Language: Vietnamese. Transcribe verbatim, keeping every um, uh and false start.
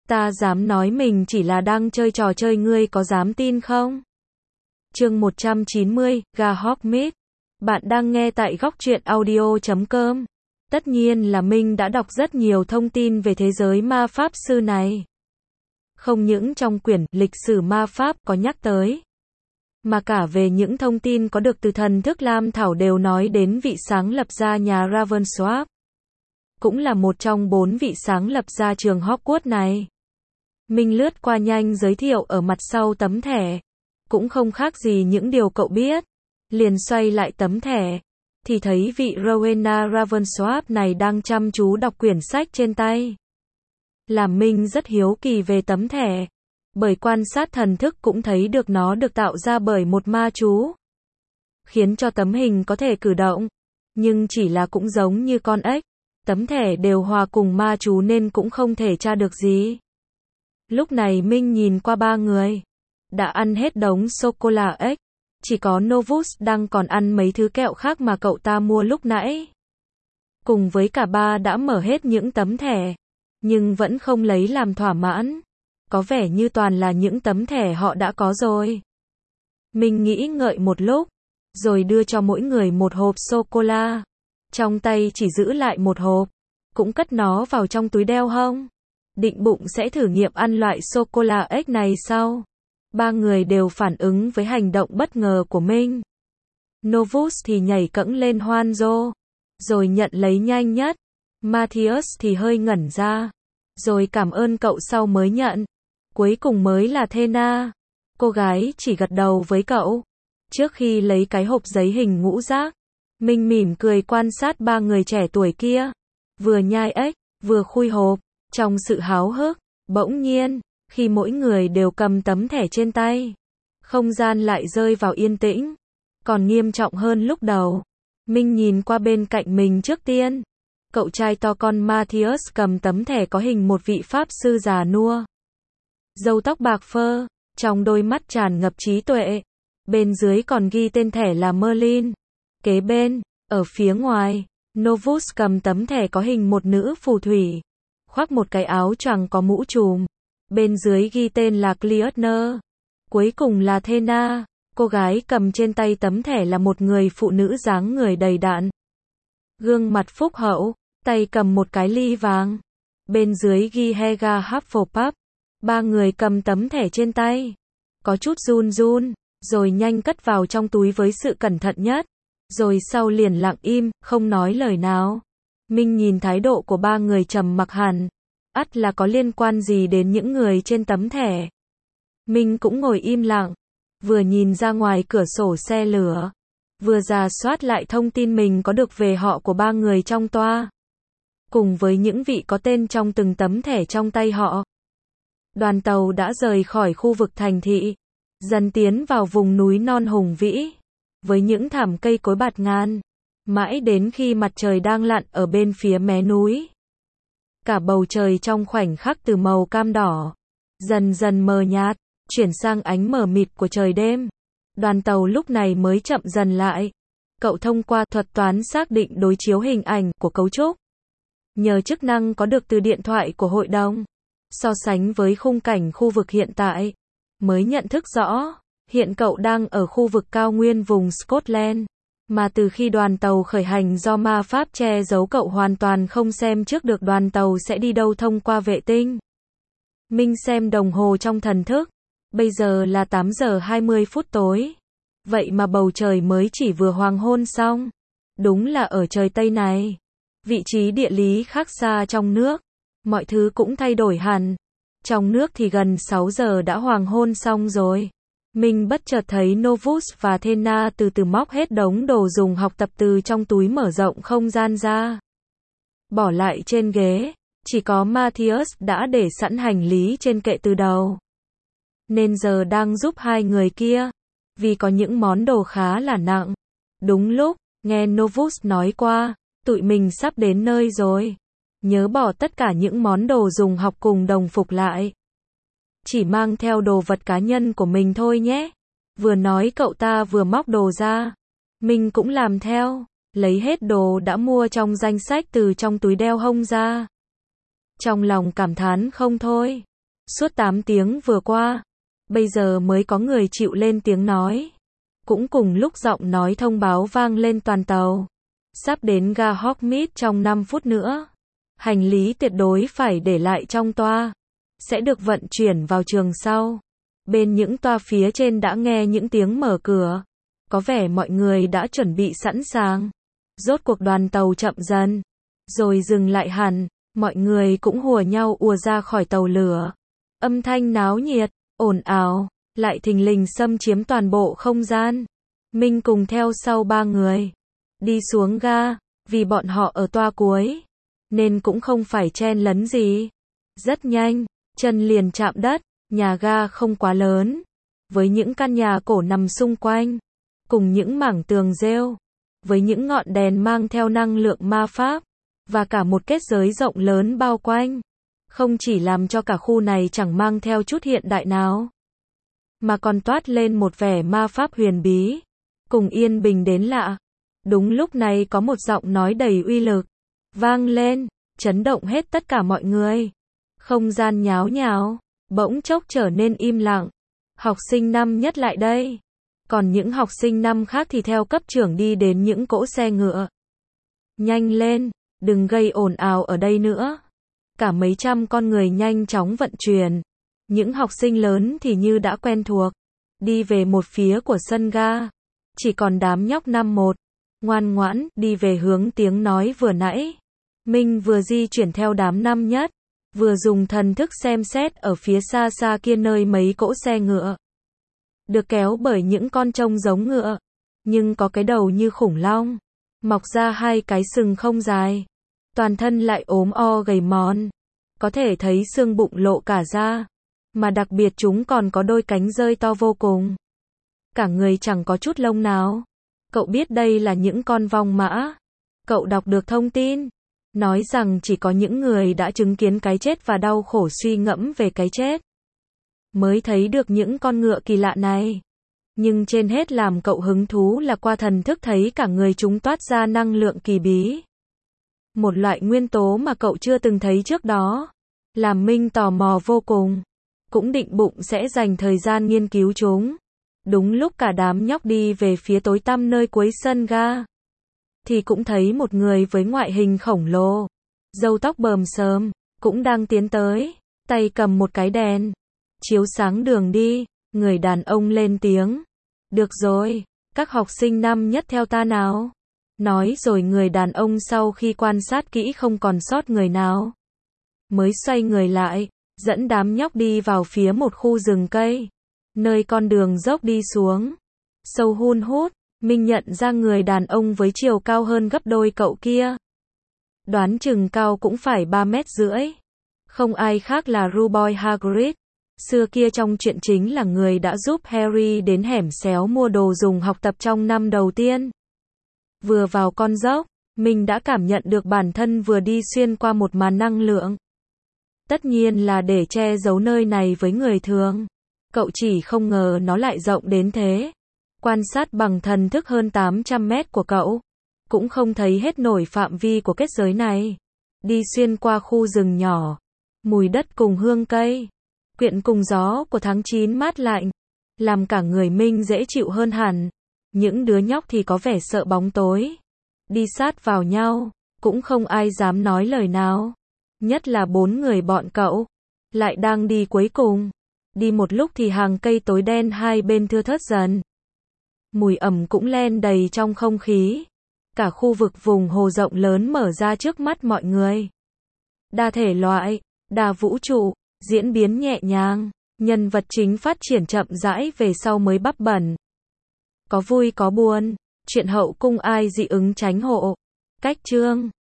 Ta dám nói mình chỉ là đang chơi trò chơi, ngươi có dám tin không? Chương một trăm chín mươi, gà hog meat. Bạn đang nghe tại góc truyện audio chấm com. Tất nhiên là Minh đã đọc rất nhiều thông tin về thế giới ma pháp sư này. Không những trong quyển lịch sử ma pháp có nhắc tới, mà cả về những thông tin có được từ thần thức Lam Thảo đều nói đến vị sáng lập ra nhà Ravensworth. Cũng là một trong bốn vị sáng lập ra trường Hogwarts này. Minh lướt qua nhanh giới thiệu ở mặt sau tấm thẻ. Cũng không khác gì những điều cậu biết. Liền xoay lại tấm thẻ. Thì thấy vị Rowena Ravensworth này đang chăm chú đọc quyển sách trên tay. Làm Minh rất hiếu kỳ về tấm thẻ. Bởi quan sát thần thức cũng thấy được nó được tạo ra bởi một ma chú. Khiến cho tấm hình có thể cử động. Nhưng chỉ là cũng giống như con ếch. Tấm thẻ đều hòa cùng ma chú nên cũng không thể tra được gì. Lúc này Minh nhìn qua ba người. Đã ăn hết đống sô-cô-la ếch. Chỉ có Novus đang còn ăn mấy thứ kẹo khác mà cậu ta mua lúc nãy. Cùng với cả ba đã mở hết những tấm thẻ. Nhưng vẫn không lấy làm thỏa mãn. Có vẻ như toàn là những tấm thẻ họ đã có rồi. Minh nghĩ ngợi một lúc. Rồi đưa cho mỗi người một hộp sô-cô-la. Trong tay chỉ giữ lại một hộp. Cũng cất nó vào trong túi đeo hông. Định bụng sẽ thử nghiệm ăn loại sô-cô-la ếch này sau. Ba người đều phản ứng với hành động bất ngờ của Minh. Novus thì nhảy cẫng lên hoan hô. Rồi nhận lấy nhanh nhất. Matthias thì hơi ngẩn ra. Rồi cảm ơn cậu sau mới nhận. Cuối cùng mới là Thena. Cô gái chỉ gật đầu với cậu. Trước khi lấy cái hộp giấy hình ngũ giác. Minh mỉm cười quan sát ba người trẻ tuổi kia. Vừa nhai ếch, vừa khui hộp. Trong sự háo hức, bỗng nhiên, khi mỗi người đều cầm tấm thẻ trên tay, không gian lại rơi vào yên tĩnh. Còn nghiêm trọng hơn lúc đầu. Minh nhìn qua bên cạnh mình trước tiên. Cậu trai to con Matthias cầm tấm thẻ có hình một vị pháp sư già nua. Râu tóc bạc phơ, trong đôi mắt tràn ngập trí tuệ. Bên dưới còn ghi tên thẻ là Merlin. Kế bên, ở phía ngoài, Novus cầm tấm thẻ có hình một nữ phù thủy. Khoác một cái áo choàng có mũ trùm. Bên dưới ghi tên là Clearner. Cuối cùng là Thena. Cô gái cầm trên tay tấm thẻ là một người phụ nữ dáng người đầy đặn. Gương mặt phúc hậu, tay cầm một cái ly vàng. Bên dưới ghi Helga Hufflepuff. Ba người cầm tấm thẻ trên tay. Có chút run run, rồi nhanh cất vào trong túi với sự cẩn thận nhất. Rồi sau liền lặng im, không nói lời nào. Minh nhìn thái độ của ba người trầm mặc hẳn. Ắt là có liên quan gì đến những người trên tấm thẻ. Minh cũng ngồi im lặng. Vừa nhìn ra ngoài cửa sổ xe lửa. Vừa rà soát lại thông tin mình có được về họ của ba người trong toa. Cùng với những vị có tên trong từng tấm thẻ trong tay họ. Đoàn tàu đã rời khỏi khu vực thành thị. Dần tiến vào vùng núi non hùng vĩ. Với những thảm cây cối bạt ngàn. Mãi đến khi mặt trời đang lặn ở bên phía mé núi. Cả bầu trời trong khoảnh khắc từ màu cam đỏ. Dần dần mờ nhạt. Chuyển sang ánh mờ mịt của trời đêm. Đoàn tàu lúc này mới chậm dần lại. Cậu thông qua thuật toán xác định đối chiếu hình ảnh của cấu trúc. Nhờ chức năng có được từ điện thoại của hội đồng. So sánh với khung cảnh khu vực hiện tại. Mới nhận thức rõ. Hiện cậu đang ở khu vực cao nguyên vùng Scotland. Mà từ khi đoàn tàu khởi hành do ma pháp che giấu cậu hoàn toàn không xem trước được đoàn tàu sẽ đi đâu thông qua vệ tinh. Minh xem đồng hồ trong thần thức. Bây giờ là tám giờ hai mươi phút tối. Vậy mà bầu trời mới chỉ vừa hoàng hôn xong. Đúng là ở trời Tây này. Vị trí địa lý khác xa trong nước. Mọi thứ cũng thay đổi hẳn. Trong nước thì gần sáu giờ đã hoàng hôn xong rồi. Mình bất chợt thấy Novus và Thena từ từ móc hết đống đồ dùng học tập từ trong túi mở rộng không gian ra. Bỏ lại trên ghế. Chỉ có Matthias đã để sẵn hành lý trên kệ từ đầu. Nên giờ đang giúp hai người kia. Vì có những món đồ khá là nặng. Đúng lúc, nghe Novus nói qua. Tụi mình sắp đến nơi rồi. Nhớ bỏ tất cả những món đồ dùng học cùng đồng phục lại. Chỉ mang theo đồ vật cá nhân của mình thôi nhé. Vừa nói cậu ta vừa móc đồ ra. Mình cũng làm theo. Lấy hết đồ đã mua trong danh sách từ trong túi đeo hông ra. Trong lòng cảm thán không thôi. Suốt tám tiếng vừa qua, bây giờ mới có người chịu lên tiếng nói. Cũng cùng lúc giọng nói thông báo vang lên toàn tàu. Sắp đến ga Hogsmeade trong năm phút nữa. Hành lý tuyệt đối phải để lại trong toa. Sẽ được vận chuyển vào trường sau. Bên những toa phía trên đã nghe những tiếng mở cửa. Có vẻ mọi người đã chuẩn bị sẵn sàng. Rốt cuộc đoàn tàu chậm dần. Rồi dừng lại hẳn. Mọi người cũng hùa nhau ùa ra khỏi tàu lửa. Âm thanh náo nhiệt, ồn ào, lại thình lình xâm chiếm toàn bộ không gian. Minh cùng theo sau ba người. Đi xuống ga, vì bọn họ ở toa cuối. Nên cũng không phải chen lấn gì. Rất nhanh, chân liền chạm đất, nhà ga không quá lớn. Với những căn nhà cổ nằm xung quanh. Cùng những mảng tường rêu. Với những ngọn đèn mang theo năng lượng ma pháp. Và cả một kết giới rộng lớn bao quanh. Không chỉ làm cho cả khu này chẳng mang theo chút hiện đại nào. Mà còn toát lên một vẻ ma pháp huyền bí. Cùng yên bình đến lạ. Đúng lúc này có một giọng nói đầy uy lực. Vang lên, chấn động hết tất cả mọi người. Không gian nháo nhào, bỗng chốc trở nên im lặng. Học sinh năm nhất lại đây. Còn những học sinh năm khác thì theo cấp trưởng đi đến những cỗ xe ngựa. Nhanh lên, đừng gây ồn ào ở đây nữa. Cả mấy trăm con người nhanh chóng vận chuyển. Những học sinh lớn thì như đã quen thuộc. Đi về một phía của sân ga. Chỉ còn đám nhóc năm một. Ngoan ngoãn, đi về hướng tiếng nói vừa nãy. Minh vừa di chuyển theo đám năm nhất. Vừa dùng thần thức xem xét ở phía xa xa kia nơi mấy cỗ xe ngựa. Được kéo bởi những con trông giống ngựa. Nhưng có cái đầu như khủng long. Mọc ra hai cái sừng không dài. Toàn thân lại ốm o gầy mòn. Có thể thấy xương bụng lộ cả ra. Mà đặc biệt chúng còn có đôi cánh rơi to vô cùng. Cả người chẳng có chút lông nào. Cậu biết đây là những con vong mã. Cậu đọc được thông tin. Nói rằng chỉ có những người đã chứng kiến cái chết và đau khổ suy ngẫm về cái chết. Mới thấy được những con ngựa kỳ lạ này. Nhưng trên hết làm cậu hứng thú là qua thần thức thấy cả người chúng toát ra năng lượng kỳ bí. Một loại nguyên tố mà cậu chưa từng thấy trước đó. Làm Minh tò mò vô cùng. Cũng định bụng sẽ dành thời gian nghiên cứu chúng. Đúng lúc cả đám nhóc đi về phía tối tăm nơi cuối sân ga. Thì cũng thấy một người với ngoại hình khổng lồ. Râu tóc bờm xờm. Cũng đang tiến tới. Tay cầm một cái đèn. Chiếu sáng đường đi. Người đàn ông lên tiếng. Được rồi. Các học sinh năm nhất theo ta nào. Nói rồi người đàn ông sau khi quan sát kỹ không còn sót người nào. Mới xoay người lại. Dẫn đám nhóc đi vào phía một khu rừng cây. Nơi con đường dốc đi xuống. Sâu hun hút. Minh nhận ra người đàn ông với chiều cao hơn gấp đôi cậu kia. Đoán chừng cao cũng phải ba mét rưỡi. Không ai khác là Ruboi Hagrid. Xưa kia trong truyện chính là người đã giúp Harry đến hẻm xéo mua đồ dùng học tập trong năm đầu tiên. Vừa vào con dốc, mình đã cảm nhận được bản thân vừa đi xuyên qua một màn năng lượng. Tất nhiên là để che giấu nơi này với người thường. Cậu chỉ không ngờ nó lại rộng đến thế. Quan sát bằng thần thức hơn tám trăm mét của cậu, cũng không thấy hết nổi phạm vi của kết giới này. Đi xuyên qua khu rừng nhỏ, mùi đất cùng hương cây, quyện cùng gió của tháng chín mát lạnh, làm cả người Minh dễ chịu hơn hẳn. Những đứa nhóc thì có vẻ sợ bóng tối. Đi sát vào nhau, cũng không ai dám nói lời nào. Nhất là bốn người bọn cậu, lại đang đi cuối cùng. Đi một lúc thì hàng cây tối đen hai bên thưa thớt dần. Mùi ẩm cũng len đầy trong không khí. Cả khu vực vùng hồ rộng lớn mở ra trước mắt mọi người. Đa thể loại, đa vũ trụ, diễn biến nhẹ nhàng. Nhân vật chính phát triển chậm rãi về sau mới bắp bẩn. Có vui có buồn. Chuyện hậu cung ai dị ứng tránh hộ. Cách chương